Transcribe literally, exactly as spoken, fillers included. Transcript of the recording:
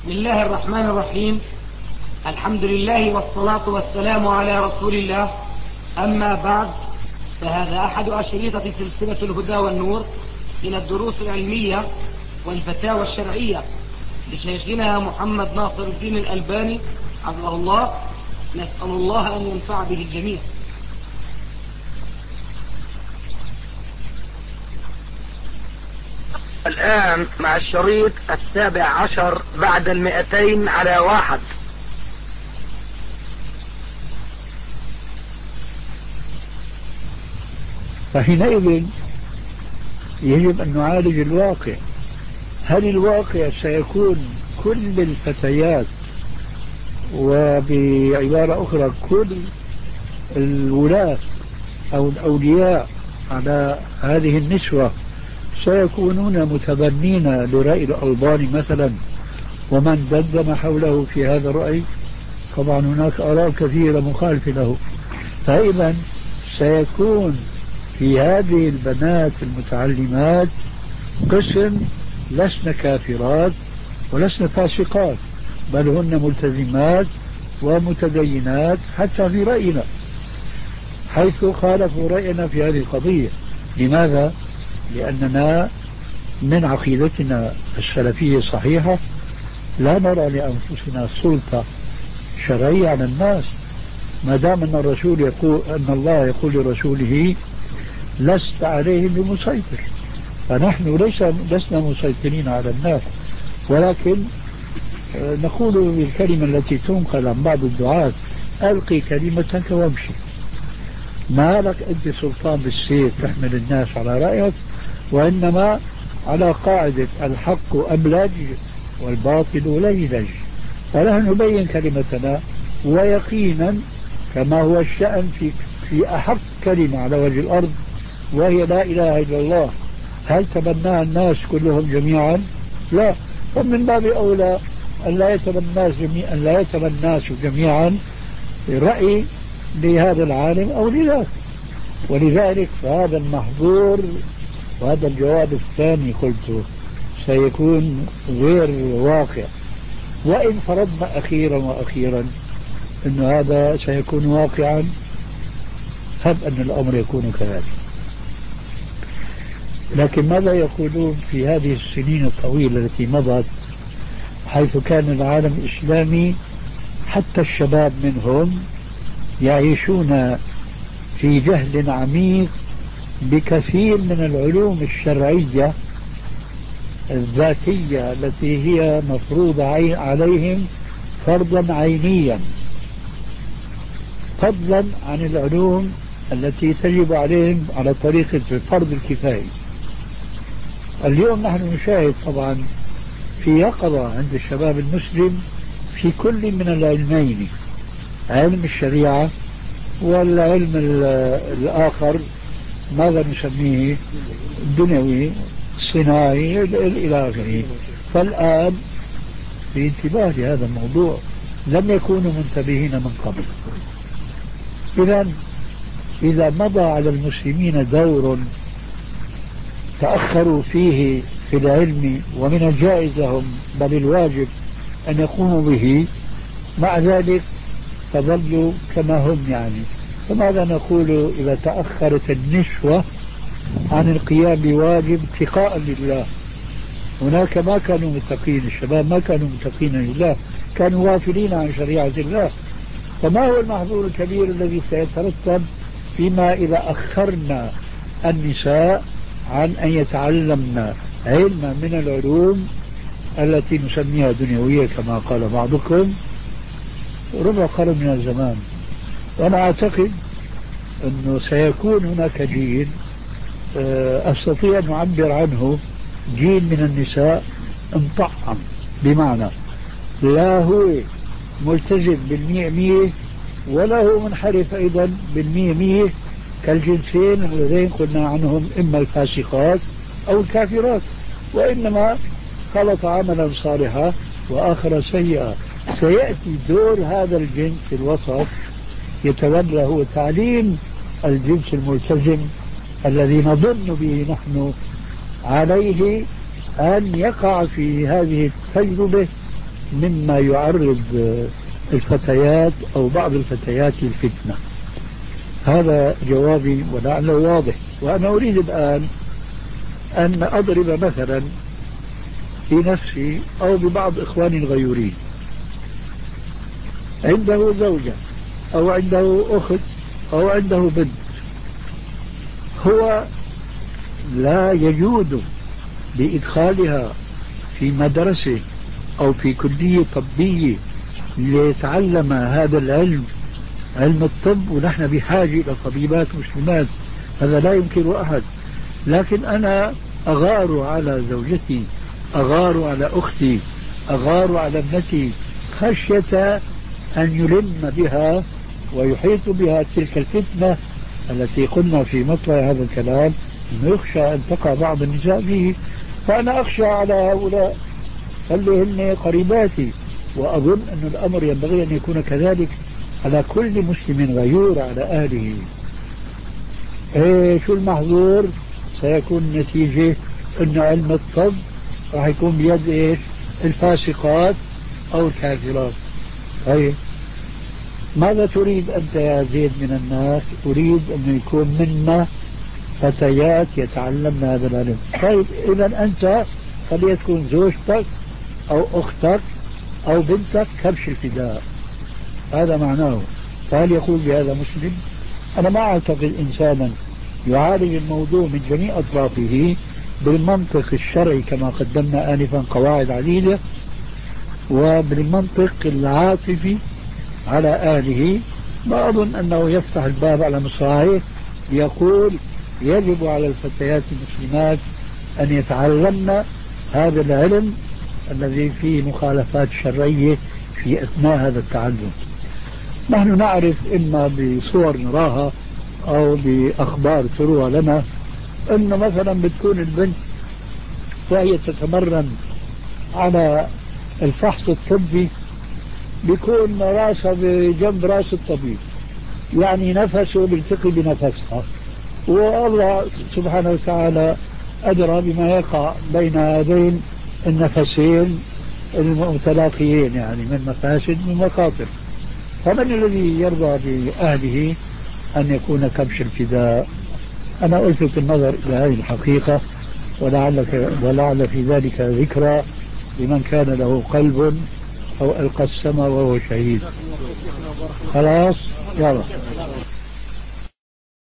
بسم الله الرحمن الرحيم. الحمد لله والصلاة والسلام على رسول الله. أما بعد، فهذا أحد أشريطة سلسلة الهدى والنور من الدروس العلمية والفتاوى الشرعية لشيخنا محمد ناصر الدين الألباني حفظه الله. نسأل الله أن ينفع به الجميع. الآن مع الشريط السابع عشر بعد المئتين على واحد. فحينئذ يجب أن نعالج الواقع. هل الواقع سيكون كل الفتيات، وبعبارة أخرى كل الولاة أو الأولياء على هذه النسوة سيكونون متبنين لرأي الألباني مثلا ومن دندن حوله في هذا الرأي؟ طبعا هناك آراء كثيرة مخالفة له. فإذا سيكون في هذه البنات المتعلمات قسم لسن كافرات ولسن فاسقات، بل هن ملتزمات ومتدينات حتى في رأينا، حيث خالفوا رأينا في هذه القضية. لماذا؟ لأننا من عقيدتنا السلفية الصحيحة لا نرى لأنفسنا سلطة شرعية على الناس، ما دام أن الرسول يقول أن الله يقول لرسوله لست عليهم بمسيطر، فنحن ليس لسنا مسيطرين على الناس، ولكن نقول بالكلمة التي تنقل عن بعض الدعاة: ألقي كلمتك وامشي. ما لك أنت سلطان بالسيف تحمل الناس على رأيك، وإنما على قاعدة الحق أبلج والباطل لجلج. فنحن نبين كلمتنا، ويقينا كما هو الشأن في في أحق كلمة على وجه الأرض وهي لا إله إلا الله. هل تبناها الناس كلهم جميعا؟ لا. فمن باب أولى أن لا يتبنى الناس جميعا أن لا يتبنى الناس جميعا رأي لهذا العالم أو لذاك. ولذلك فهذا المحظور، وهذا الجواب الثاني قلته سيكون غير واقع. وإن فرضنا أخيرا وأخيرا أن هذا سيكون واقعا، هب أن الأمر يكون كذلك. لكن ماذا يقولون في هذه السنين الطويلة التي مضت، حيث كان العالم الإسلامي حتى الشباب منهم يعيشون في جهل عميق بكثير من العلوم الشرعية الذاتية التي هي مفروضة عليهم فرضا عينيا، فضلا عن العلوم التي تجب عليهم على طريقة الفرض الكفائي. اليوم نحن نشاهد طبعا في يقظة عند الشباب المسلم في كل من العلمين، علم الشريعة والعلم الآخر ماذا نسميه الدنيوي الصناعي إلى آخره. فالآن في انتباه لهذا الموضوع، لم يكونوا منتبهين من قبل. إذا إذا مضى على المسلمين دور تأخروا فيه في العلم ومن الجائز لهم بل الواجب أن يقوموا به، مع ذلك تظلوا كما هم. يعني فماذا نقول إذا تأخرت النسوة عن القيام بواجب اتقاء لله؟ هناك ما كانوا متقين، الشباب ما كانوا متقين لله، كانوا غافلين عن شريعة الله. فما هو المحظور الكبير الذي سيترتب فيما إذا أخرنا النساء عن أن يتعلمن علما من العلوم التي نسميها دنيوية كما قال بعضكم ربع قرن من الزمان؟ وأنا أعتقد أنه سيكون هناك جيل أستطيع أن أعبر عنه جيل من النساء مطعم، بمعنى لا هو ملتزم بالمية مية ولا هو منحرف أيضا بالمية مية، كالجنسين اللذين قلنا عنهم إما الفاسقات أو الكافرات، وإنما خلط عملا صالحا وآخر سيئا. سيأتي دور هذا الجنس في الوسط يتولى هو تعليم الجنس الملتزم الذي نظن به نحن عليه أن يقع في هذه التجربة مما يعرض الفتيات أو بعض الفتيات للفتنة. هذا جوابي ولعله واضح. وأنا أريد الآن أن أضرب مثلا بنفسي أو ببعض إخواني الغيورين. عنده زوجة أو عنده أخت أو عنده بنت، هو لا يجود بإدخالها في مدرسة أو في كلية طبية ليتعلم هذا العلم، علم الطب، ونحن بحاجة إلى طبيبات مسلمات، هذا لا ينكر أحد. لكن أنا أغار على زوجتي، أغار على أختي، أغار على ابنتي، خشية أن يلم بها ويحيط بها تلك الفتنة التي قلنا في مطلع هذا الكلام أنه يخشى أن تقع بعض النساء فيه. فأنا أخشى على هؤلاء اللي هن قريباتي، وأظن أن الأمر ينبغي أن يكون كذلك على كل مسلم غيور على أهله. إيه شو المحظور؟ سيكون نتيجة أن علم الطب راح يكون بيد إيش؟ الفاسقات أو الكافرات. طيب ماذا تريد أنت يا زيد من الناس؟ أريد أن يكون منا فتيات يتعلمن هذا العلم. طيب إذا أنت خليه تكون زوجتك أو أختك أو بنتك كبش الفداء، هذا معناه. فهل يقول بهذا مسلم؟ أنا ما أعتقد إنسانا يعالج الموضوع من جميع أطرافه بالمنطق الشرعي كما قدمنا آنفا قواعد عديدة، وبالمنطق العاطفي على أهله. ما أظن أنه يفتح الباب على مصراعيه ليقول يجب على الفتيات المسلمات أن يتعلمن هذا العلم الذي فيه مخالفات شرعية في أثناء هذا التعلم. نحن نعرف إما بصور نراها أو بأخبار تروى لنا أنه مثلا بتكون البنت وهي تتمرن على الفحص الطبي بيكون راسها بجنب راس الطبيب، يعني نفسه بيلتقي بنفسها، والله سبحانه وتعالى أدرى بما يقع بين هذين النفسين المتلاقيين، يعني من مفاسد ومخاطر. فمن الذي يرضى بأهله أن يكون كبش الفداء؟ أنا ألفت النظر إلى هذه الحقيقة، ولعل ولعل في ذلك ذكرى لمن كان له قلب أو ألقى السماء وهو شهيد. خلاص يلا.